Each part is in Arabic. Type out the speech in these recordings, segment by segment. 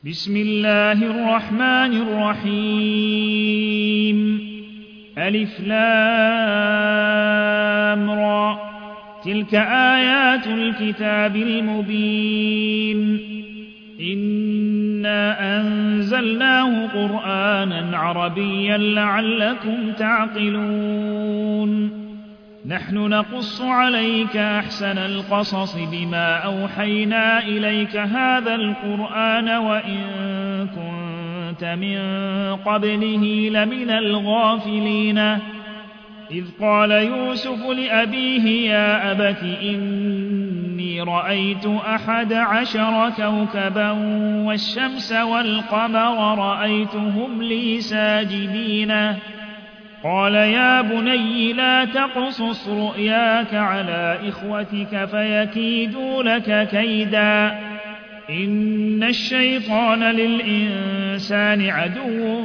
بسم الله الرحمن الرحيم ألف لام را تلك آيات الكتاب المبين إنا أنزلناه قرآنا عربيا لعلكم تعقلون نحن نقص عليك أحسن القصص بما أوحينا إليك هذا القرآن وإن كنت من قبله لمن الغافلين إذ قال يوسف لأبيه يا أبت إني رأيت 11 كوكبا والشمس والقمر رأيتهم لي ساجدين قال يا بني لا تقصص رؤياك على إخوتك فيكيدوا لك كيدا إن الشيطان للإنسان عدو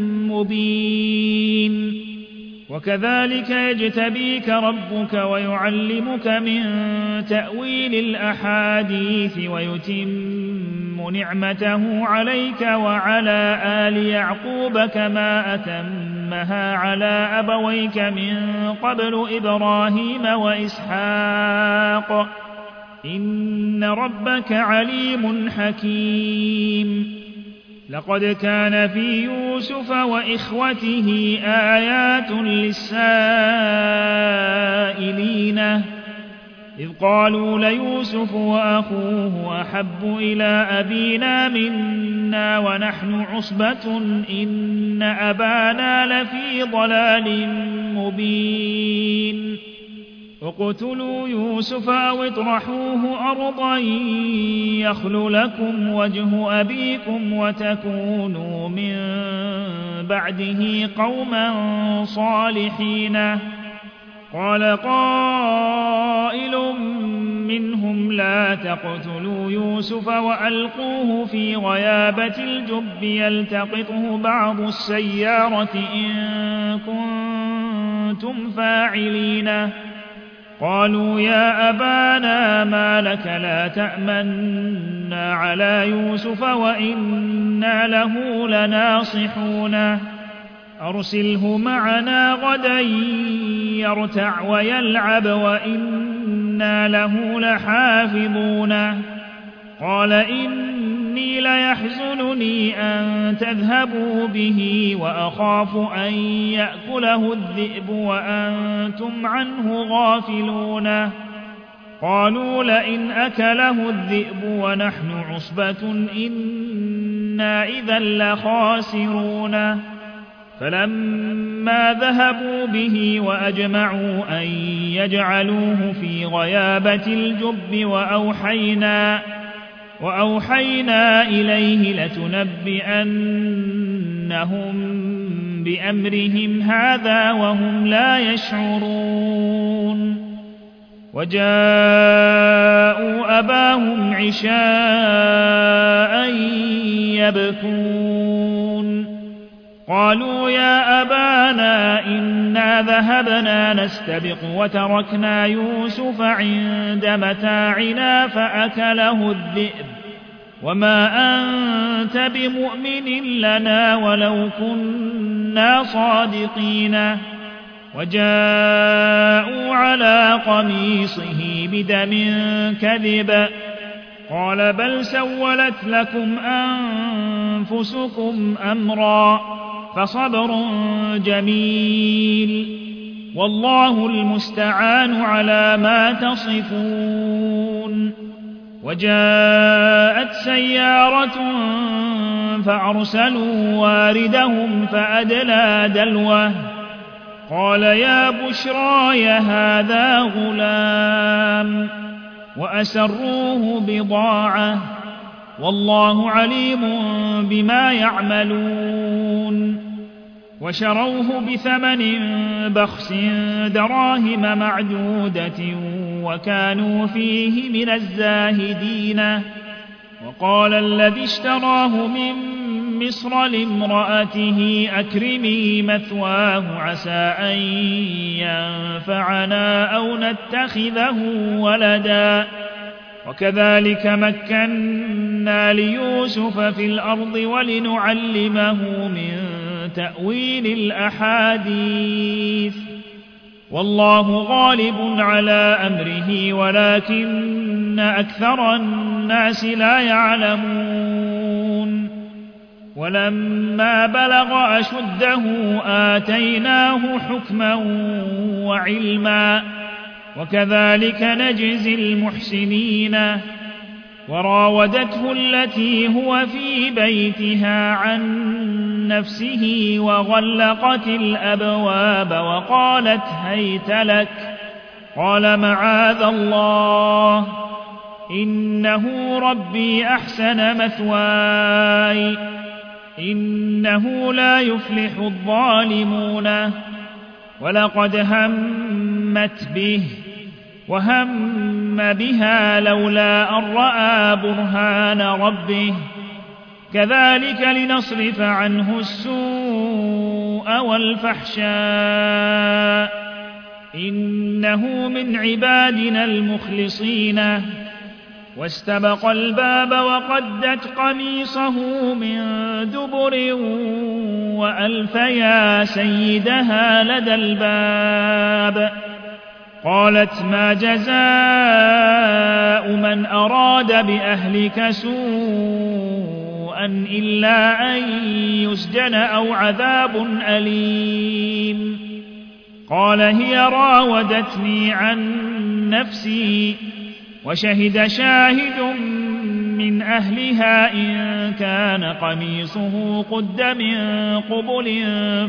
مبين وكذلك يجتبيك ربك ويعلمك من تأويل الأحاديث ويتم نعمته عليك وعلى آل يعقوب كما أتمها على أبويك من قبل إبراهيم وإسحاق إن ربك عليم حكيم لقد كان في يوسف وإخوته آيات للسائلين إذ قالوا ليوسف وأخوه أحب إلى أبينا منا ونحن عصبة إن أبانا لفي ضلال مبين اقتلوا يوسف أو اطرحوه أرضا يخل لكم وجه أبيكم وتكونوا من بعده قوما صالحين قال قائل منهم لا تقتلوا يوسف وألقوه في غيابة الجب يلتقطه بعض السيارة إن كنتم فاعلين قالوا يا أبانا ما لك لا تأمنا على يوسف وإنا له لناصحون أرسله معنا غدا يرتع ويلعب وإنا له لحافظون قال إني ليحزنني أن تذهبوا به وأخاف أن يأكله الذئب وأنتم عنه غافلون قالوا لئن أكله الذئب ونحن عصبة إنا إذا لخاسرون فلما ذهبوا به وأجمعوا أن يجعلوه في غيابة الجب وأوحينا إليه لتنبئنهم بأمرهم هذا وهم لا يشعرون وجاءوا أباهم عشاء يبكون قالوا يا أبانا إنا ذهبنا نستبق وتركنا يوسف عند متاعنا فأكله الذئب وما أنت بمؤمن لنا ولو كنا صادقين وجاءوا على قميصه بدم كذب قال بل سولت لكم أنفسكم أمرا فصبر جميل والله المستعان على ما تصفون وجاءت سيارة فأرسلوا واردهم فأدلى دلوه قال يا بشراي هذا غلام وأسروه بضاعة والله عليم بما يعملون وشروه بثمن بخس دراهم معدودة وكانوا فيه من الزاهدين وقال الذي اشتراه من مصر لامرأته أكرمي مثواه عسى أن ينفعنا أو نتخذه ولدا وكذلك مكنا ليوسف في الأرض ولنعلمه من تأويل الأحاديث والله غالب على أمره ولكن أكثر الناس لا يعلمون ولما بلغ أشده آتيناه حكما وعلما وكذلك نجزي المحسنين وراودته التي هو في بيتها عن نفسه وغلقت الأبواب وقالت هيت لك قال معاذ الله إنه ربي أحسن مثواي إنه لا يفلح الظالمون ولقد همت به وهم بها لولا أن رأى برهان ربه كذلك لنصرف عنه السوء والفحشاء إنه من عبادنا المخلصين واستبق الباب وقدت قميصه من دبر وألف يا سيدها لدى الباب قالت ما جزاء من أراد بأهلك سوءا إلا أن يسجن أو عذاب أليم قال هي راودتني عن نفسي وشهد شاهد من أهلها إن كان قميصه قد من قبل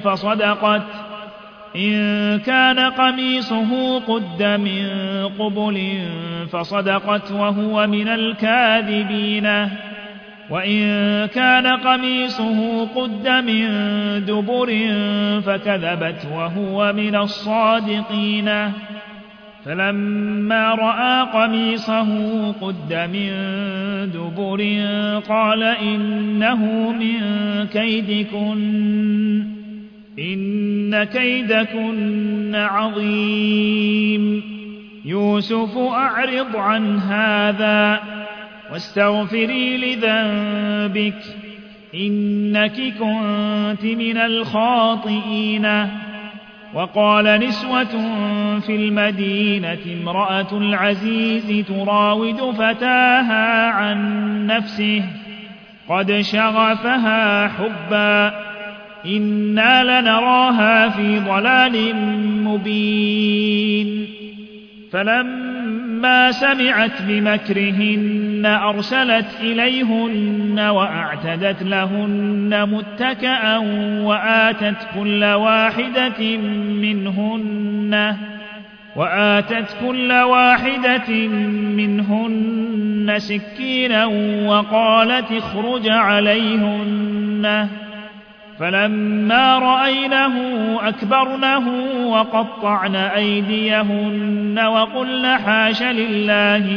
فصدقت وهو من الكاذبين وإن كان قميصه قد من دبر فكذبت وهو من الصادقين فلما رأى قميصه قد من دبر قال إنه من كيدكن إن كيدكن عظيم يوسف أعرض عن هذا واستغفري لذنبك إنك كنت من الخاطئين وقال نسوة في المدينة امرأة العزيز تراود فتاها عن نفسه قد شغفها حبا إنا لنراها في ضلال مبين فلما سمعت بمكرهن أرسلت إليهن وأعتدت لهن متكأ وآتت كل واحدة منهن سكينا وقالت اخرج عليهن فلما رأينه أكبرنه وقطعن أيديهن وقلن حاش لله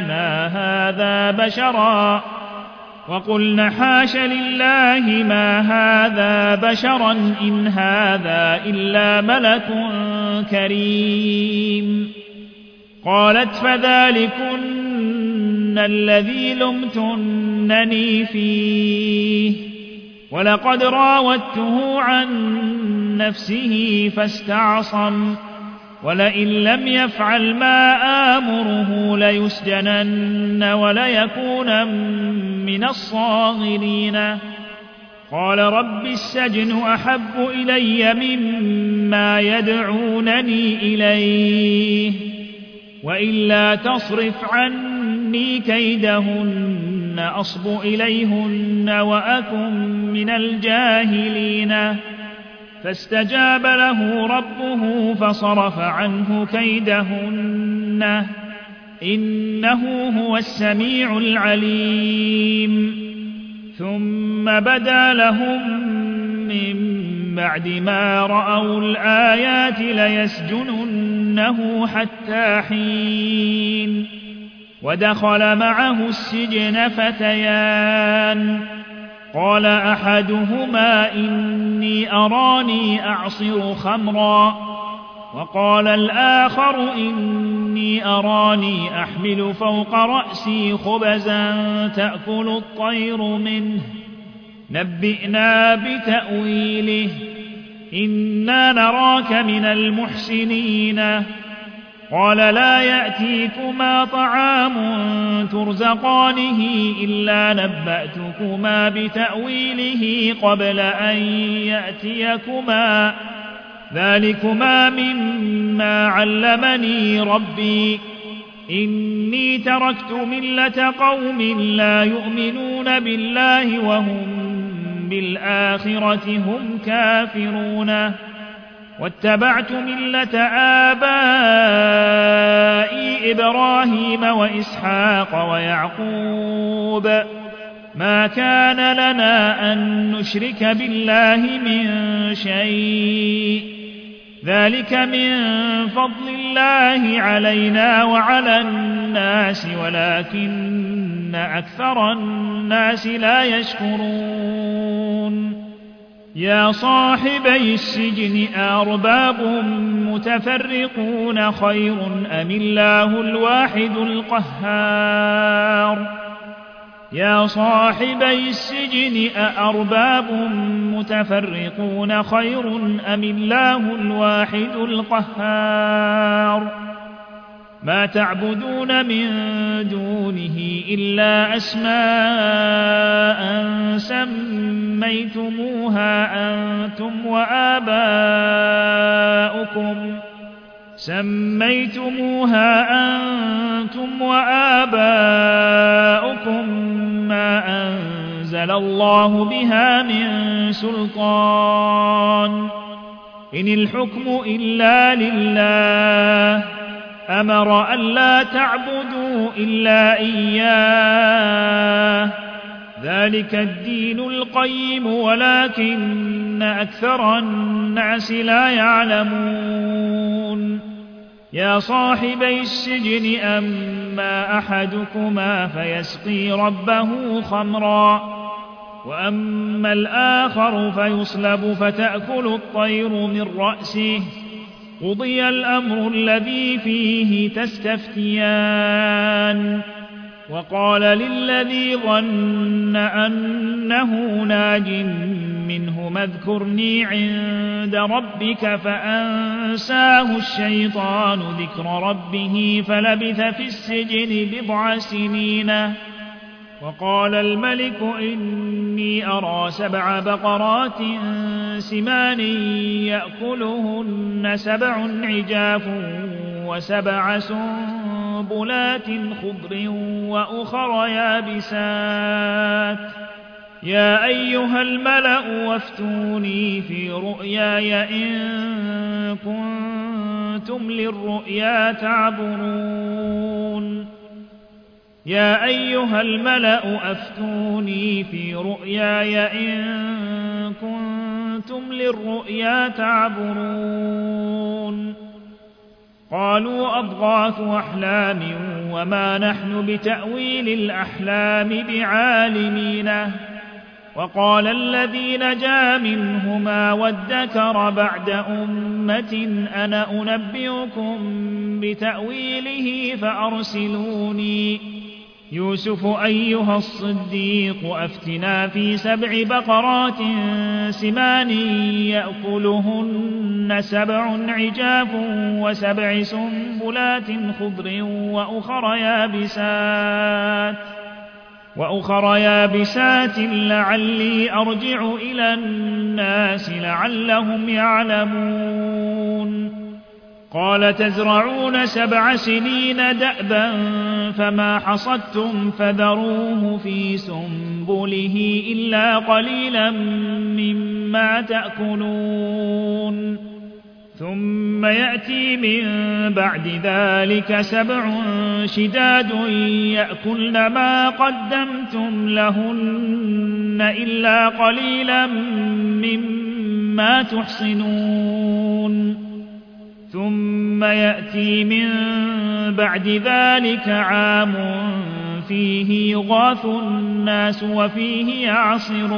ما هذا بشرا إن هذا إلا ملك كريم قالت فذلكن الذي لمتنني فيه ولقد راودته عن نفسه فاستعصم ولئن لم يفعل ما آمره ليسجنن وليكون من الصاغرين قال رب السجن أحب إلي مما يدعونني إليه وإلا تصرف عني كيدهن أصب إليهن وأكن من الجاهلين فاستجاب له ربه فصرف عنه كيدهن إنه هو السميع العليم ثم بدا لهم من بعد ما رأوا الآيات ليسجننه حتى حين ودخل معه السجن فتيان قال أحدهما إني أراني أعصر خمرا وقال الآخر إني أراني أحمل فوق رأسي خبزا تأكل الطير منه نبئنا بتأويله إنا نراك من المحسنين قال لا يأتيكما طعام ترزقانه إلا نبأتكما بتأويله قبل أن يأتيكما ذلكما مما علمني ربي إني تركت ملة قوم لا يؤمنون بالله وهم بالآخرة هم كافرون واتبعت ملة آبائي إبراهيم وإسحاق ويعقوب ما كان لنا أن نشرك بالله من شيء ذلك من فضل الله علينا وعلى الناس ولكن أكثر الناس لا يشكرون يا صاحبي السجن أرباب متفرقون خير أم الله الواحد القهار يا صاحبي السجن أأرباب متفرقون خير أم الله الواحد القهار ما تعبدون من دونه إلا أسماء سميتموها أنتم وآباؤكم ما أنزل الله بها من سلطان إن الحكم إلا لله أمر ألا تعبدوا إلا إياه ذلك الدين القيم ولكن أكثر الناس لا يعلمون يا صاحبي السجن أما أحدكما فيسقي ربه خمرا وأما الآخر فيصلب فتأكل الطير من رأسه قضي الأمر الذي فيه تستفتيان وقال للذي ظن أنه ناج منهما اذكرني عند ربك فأنساه الشيطان ذكر ربه فلبث في السجن بضع سنين وقال الملك إني أرى 7 بقرات سمان يأكلهن 7 عجاف و7 سنبلات خضر وأخر يابسات يا أيها الملأ وافتوني في رؤياي إن كنتم للرؤيا تعبرون يا أيها الملأ أفتوني في رؤياي إن كنتم للرؤيا تعبرون قالوا أضغاث أحلام وما نحن بتأويل الأحلام بعالمين وقال الذي نجا منهما وادكر بعد أمة أنا أنبئكم بتأويله فأرسلوني يوسف أيها الصديق أفتنا في 7 بقرات سمان يأكلهن 7 عجاف و7 سنبلات خضر وأخر يابسات لعلي أرجع إلى الناس لعلهم يعلمون قال تزرعون 7 سنين دأبا فما حصدتم فذروه في سنبله إلا قليلا مما تأكلون ثم يأتي من بعد ذلك 7 شداد يأكلن ما قدمتم لهن إلا قليلا مما تحصنون ثم يأتي من بعد ذلك عام فيه يغاث الناس وفيه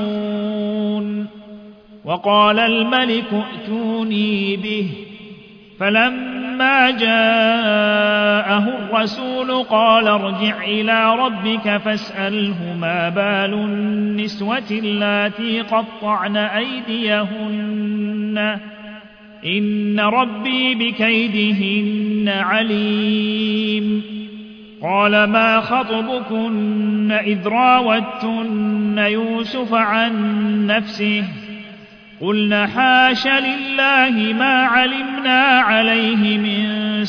يعصرون وقال الملك ائتوني به فلما جاءه الرسول قال ارجع إلى ربك فاسأله ما بال النسوة اللاتي قطعن أيديهن إن ربي بكيدهن عليم. قال ما خطبكن إذ راوتن يوسف عن نفسه قلنا حاش لله ما علمنا عليه من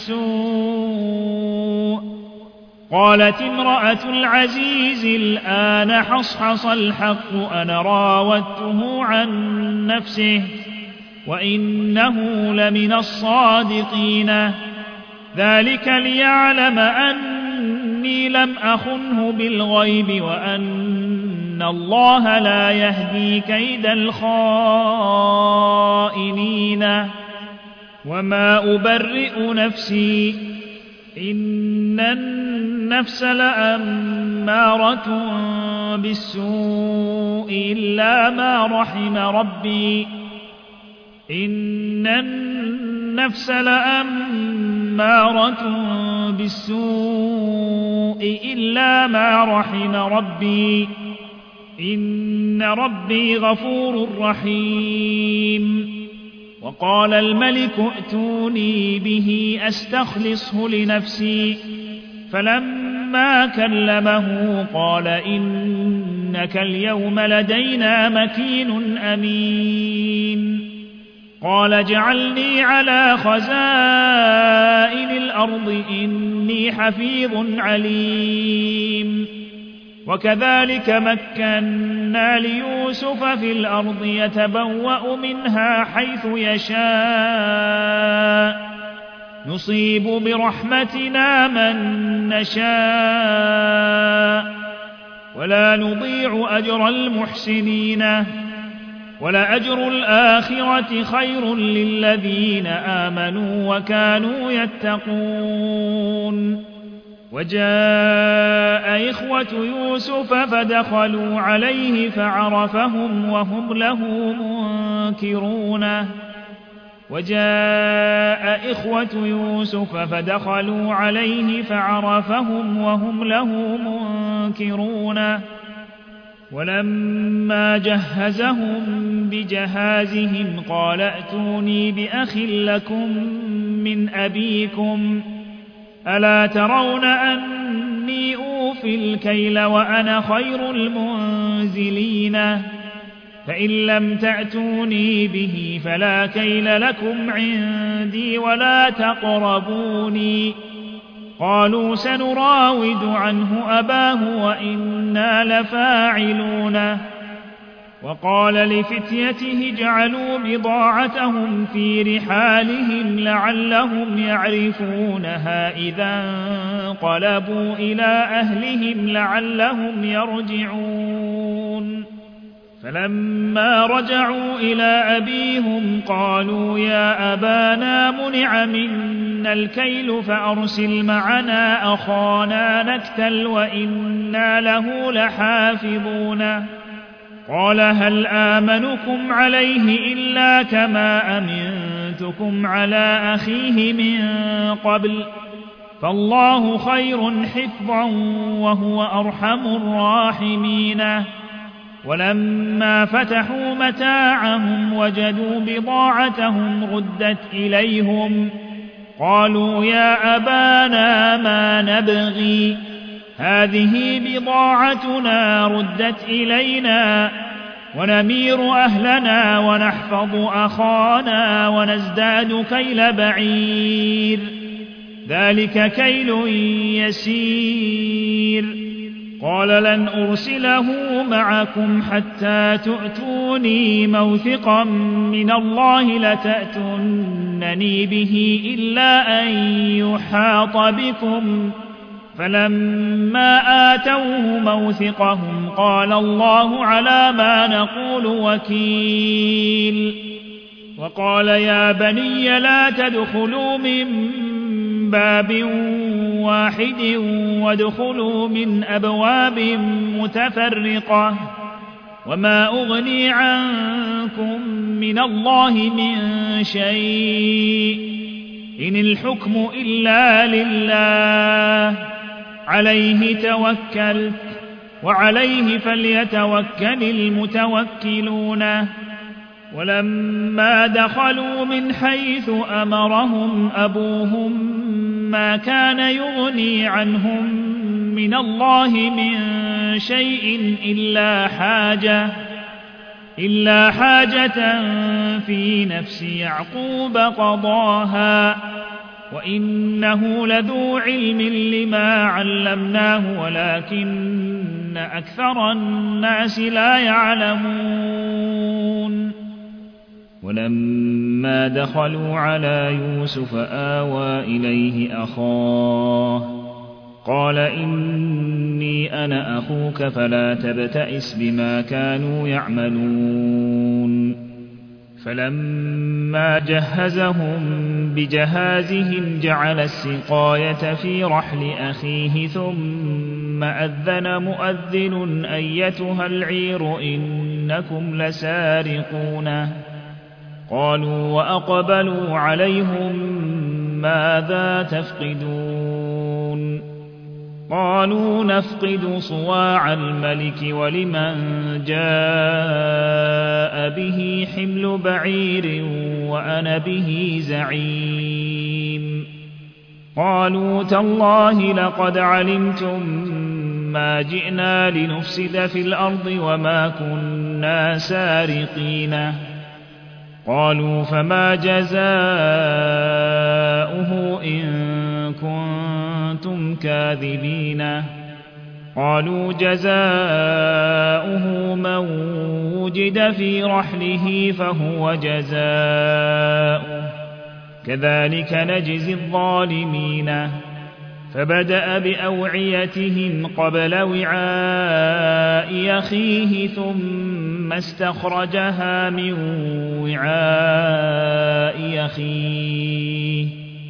سوء. قالت امرأة العزيز الآن حصحص الحق أنا راودته عن نفسه وإنه لمن الصادقين ذلك ليعلم أني لم أخنه بالغيب وأن الله لا يهدي كيد الخائنين وما أبرئ نفسي إن النفس لأمارة بالسوء إلا ما رحم ربي إن النفس لأمارة بالسوء إلا ما رحم ربي إن ربي غفور رحيم. وقال الملك ائتوني به أستخلصه لنفسي فلما كلمه قال إنك اليوم لدينا مكين أمين. قال اجعلني على خزائن الأرض إني حفيظ عليم. وكذلك مكنا ليوسف في الأرض يتبوأ منها حيث يشاء نصيب برحمتنا من نشاء ولا نضيع أجر المحسنين ولأجر الآخرة خير للذين آمنوا وكانوا يتقون. وجاء إخوة يوسف فدخلوا عليه فعرفهم وهم له منكرون وجاء إخوة يوسف فدخلوا عليه فعرفهم وهم له منكرون. ولما جهزهم بجهازهم قال ائتوني بأخ لكم من أبيكم ألا ترون أني أوفي الكيل وأنا خير المنزلين فإن لم تأتوني به فلا كيل لكم عندي ولا تقربوني. قالوا سنراود عنه أباه وإنا لفاعلون. وقال لفتيته اجعلوا بضاعتهم في رحالهم لعلهم يعرفونها إذا انقلبوا إلى أهلهم لعلهم يرجعون. فلما رجعوا إلى أبيهم قالوا يا أبانا منع منا الكيل فأرسل معنا أخانا نكتل وإنا له لحافظون. قال هل آمنكم عليه إلا كما أمنتكم على أخيه من قبل فالله خير حفظا وهو أرحم الراحمين. ولما فتحوا متاعهم وجدوا بضاعتهم ردت إليهم قالوا يا أبانا ما نبغي هذه بضاعتنا ردت إلينا ونمير أهلنا ونحفظ أخانا ونزداد كيل بعير ذلك كيل يسير. قال لن أرسله معكم حتى تؤتوني موثقا من الله لتأتونني به إلا أن يحاط بكم فلما آتوه موثقهم قال الله على ما نقول وكيل. وقال يا بني لا تدخلوا من باب واحد وادخلوا من أبواب متفرقة وما أغني عنكم من الله من شيء إن الحكم إلا لله عليه توكلت وعليه فليتوكل المتوكلون ولما دخلوا من حيث أمرهم أبوهم ما كان يغني عنهم من الله من شيء إلا حاجة في نفس يعقوب قضاها وإنه لذو علم لما علمناه ولكن أكثر الناس لا يعلمون ولما دخلوا على يوسف آوى إليه أخاه قال إني أنا أخوك فلا تبتئس بما كانوا يعملون فلما جهزهم بجهازهم جعل السقاية في رحل أخيه ثم أذن مؤذن أيتها العير إنكم لسارقون قالوا وأقبلوا عليهم ماذا تفقدون قالوا نفقد صواع الملك ولمن جاء به حمل بعير وأنا به زعيم قالوا تالله لقد علمتم ما جئنا لنفسد في الأرض وما كنا سارقين قالوا فما جزاؤه إن كنتم كاذبين قالوا جزاؤه من وجد في رحله فهو جزاؤه كذلك نجزي الظالمين فبدأ بأوعيتهم قبل وعاء أخيه ثم استخرجها من وعاء أخيه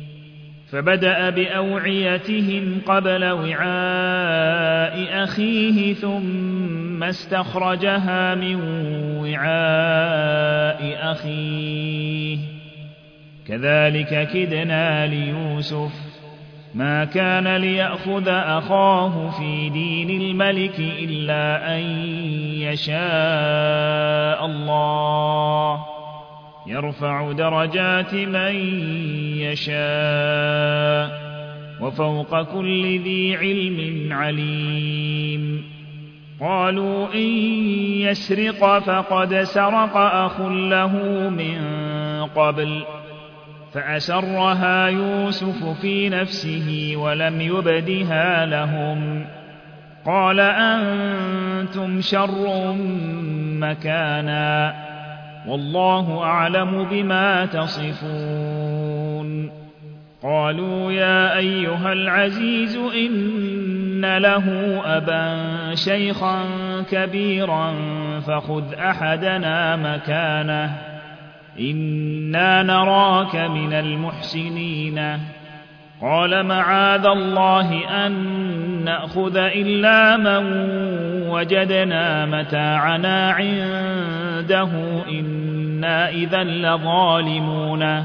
ثم استخرجها من وعاء أخيه كذلك كدنا ليوسف ما كان ليأخذ أخاه في دين الملك إلا أن يشاء الله يرفع درجات من يشاء وفوق كل ذي علم عليم قالوا إن يسرق فقد سرق أخ له من قبل فأسرها يوسف في نفسه ولم يبدها لهم قال أنتم شر مكانا والله أعلم بما تصفون قالوا يا أيها العزيز إن له أبا شيخا كبيرا فخذ أحدنا مكانه إنا نراك من المحسنين قال معاذ الله أن نأخذ إلا من وجدنا متاعنا عنده إنا إذا لظالمون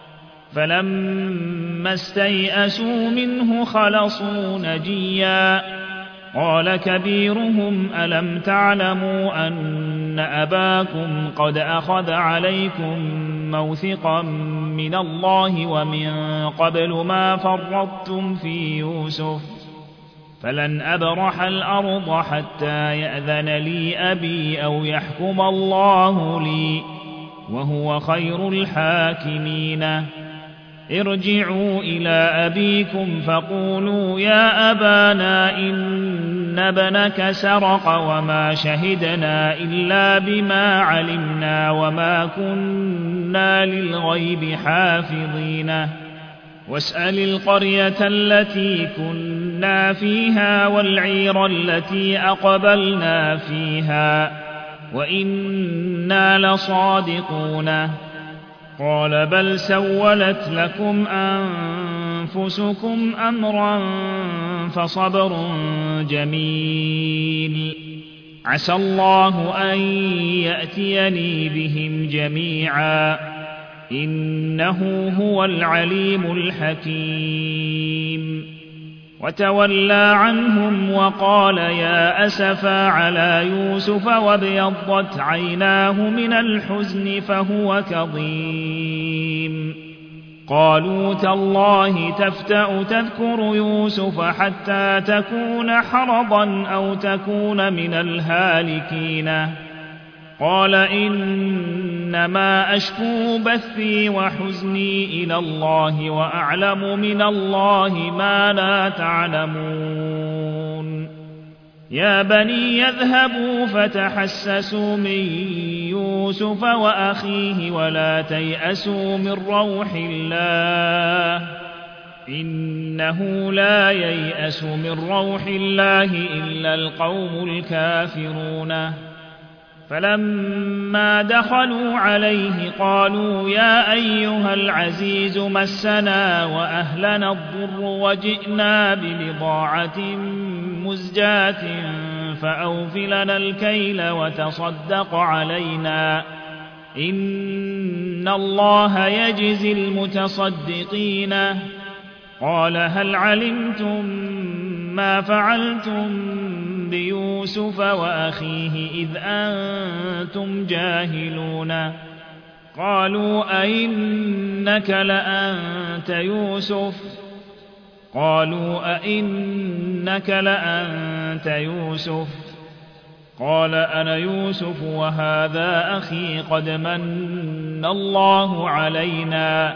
فلما استيئسوا منه خلصوا نجيا قال كبيرهم ألم تعلموا أن أباكم قد أخذ عليكم موثقا من الله ومن قبل ما فرطتم في يوسف فلن أبرح الأرض حتى يأذن لي أبي أو يحكم الله لي وهو خير الحاكمين ارجعوا إلى أبيكم فقولوا يا أبانا إن ابنك سرق وما شهدنا إلا بما علمنا وما كنا للغيب حافظين واسأل القرية التي كنا فيها والعير التي أقبلنا فيها وإنا لصادقون قال بل سولت لكم أنفسكم أمرا فصبر جميل عسى الله أن يأتيني بهم جميعا إنه هو العليم الحكيم وتولى عنهم وقال يا أسفا على يوسف وابيضت عيناه من الحزن فهو كظيم قالوا تالله تفتأ تذكر يوسف حتى تكون حرضا أو تكون من الهالكين قال إنما أشكو بثي وحزني إلى الله وأعلم من الله ما لا تعلمون يا بني يذهبوا فتحسسوا من يوسف وأخيه ولا تيأسوا من روح الله إنه لا ييأس من روح الله إلا القوم الكافرون فلما دخلوا عليه قالوا يا أيها العزيز مسنا وأهلنا الضر وجئنا ببضاعة مزجاة فأوف لنا الكيل وتصدق علينا إن الله يجزي المتصدقين قال هل علمتم ما فعلتم بيوسف وأخيه إذ أنتم جاهلون قالوا أئنك لأنت يوسف قال أنا يوسف وهذا أخي قد من الله علينا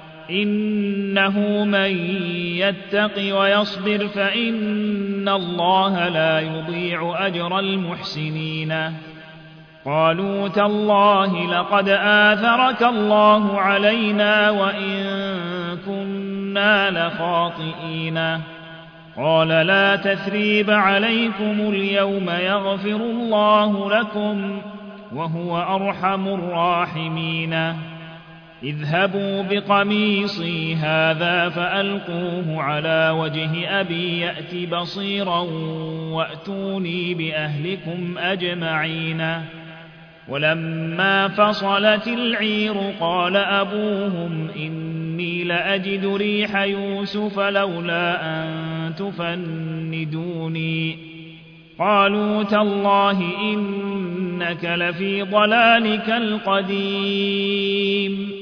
إنه من يتق ويصبر فإن الله لا يضيع أجر المحسنين قالوا تالله لقد آثرك الله علينا وإن كنا لخاطئين قال لا تثريب عليكم اليوم يغفر الله لكم وهو أرحم الراحمين اذهبوا بقميصي هذا فألقوه على وجه أبي يأت بصيرا وأتوني بأهلكم أجمعين ولما فصلت العير قال أبوهم إني لأجد ريح يوسف لولا أن تفندوني قالوا تالله إنك لفي ضلالك القديم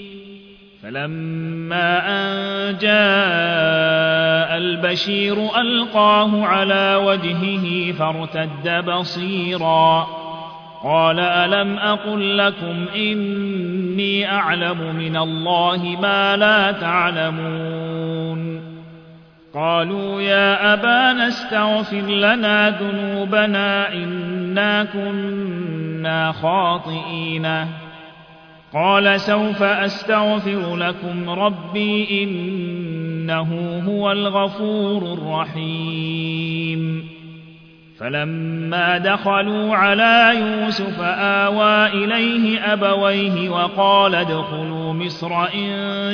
فلما أن جاء البشير ألقاه على وجهه فارتد بصيرا قال ألم أقل لكم إني أعلم من الله ما لا تعلمون قالوا يا أبانا استغفر لنا ذنوبنا إنا كنا خاطئين قال سوف أستغفر لكم ربي إنه هو الغفور الرحيم فلما دخلوا على يوسف آوى إليه أبويه وقال ادخلوا مصر إن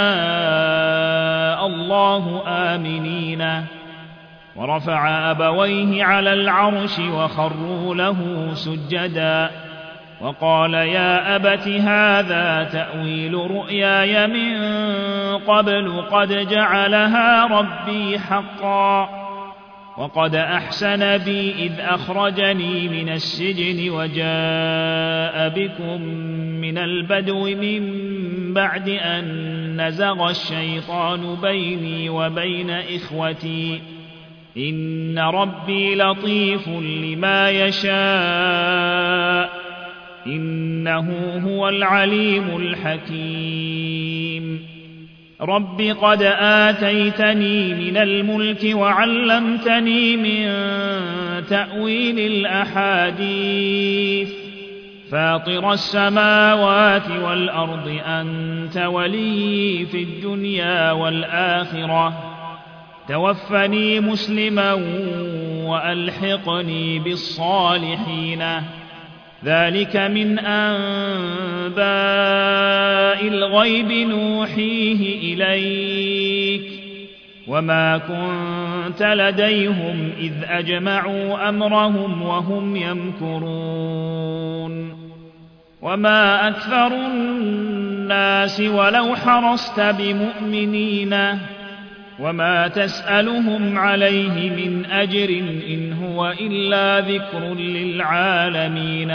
شاء الله آمنين ورفع أبويه على العرش وخروا له سجدا وقال يا أبت هذا تأويل رؤياي من قبل قد جعلها ربي حقا وقد أحسن بي إذ أخرجني من السجن وجاء بكم من البدو من بعد أن نزغ الشيطان بيني وبين إخوتي إن ربي لطيف لما يشاء إنه هو العليم الحكيم رب قد آتيتني من الملك وعلمتني من تأويل الأحاديث فاطر السماوات والأرض أنت ولي في الدنيا والآخرة توفني مسلما وألحقني بالصالحين ذلك من أنباء الغيب نوحيه إليك وما كنت لديهم إذ أجمعوا أمرهم وهم يمكرون وما أكثر الناس ولو حرصت بمؤمنين وما تسألهم عليه من أجر إن هو إلا ذكر للعالمين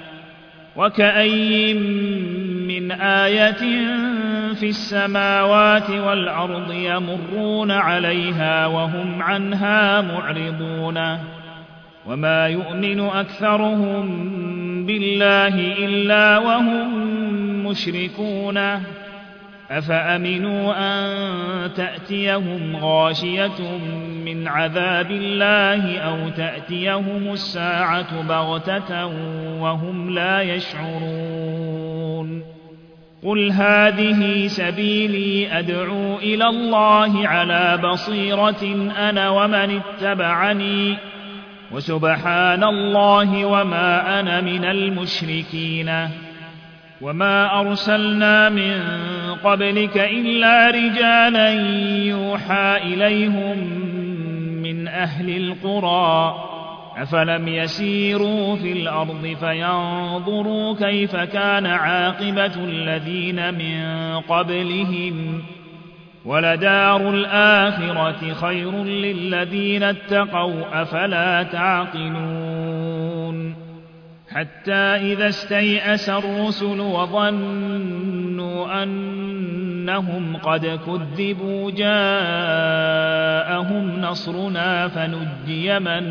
وكأي من آية في السماوات والأرض يمرون عليها وهم عنها معرضون وما يؤمن أكثرهم بالله إلا وهم مشركون أفأمنوا أن تأتيهم غاشية من عذاب الله أو تأتيهم الساعة بغتة وهم لا يشعرون قل هذه سبيلي أدعو إلى الله على بصيرة أنا ومن اتبعني وسبحان الله وما أنا من المشركين وما أرسلنا من قبلك إلا رجالا يوحى إليهم من أهل القرى أفلم يسيروا في الأرض فينظروا كيف كان عاقبة الذين من قبلهم ولدار الآخرة خير للذين اتقوا أفلا تعقلون حتى إذا استيأس الرسل وظنوا أنهم قد كذبوا جاءهم نصرنا فنجي من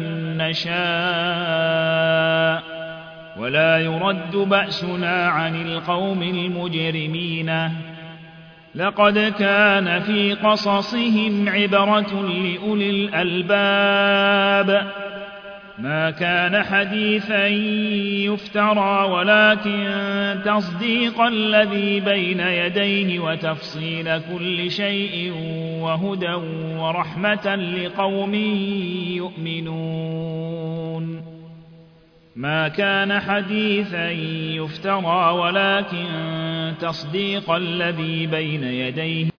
نشاء ولا يرد بأسنا عن القوم المجرمين لقد كان في قصصهم عبرة لأولي الألباب ما كان حديثا يفترى ولكن تصديق الذي بين يديه وتفصيل كل شيء وهدى ورحمة لقوم يؤمنون ما كان حديثا يفترى ولكن تصديق الذي بين يديه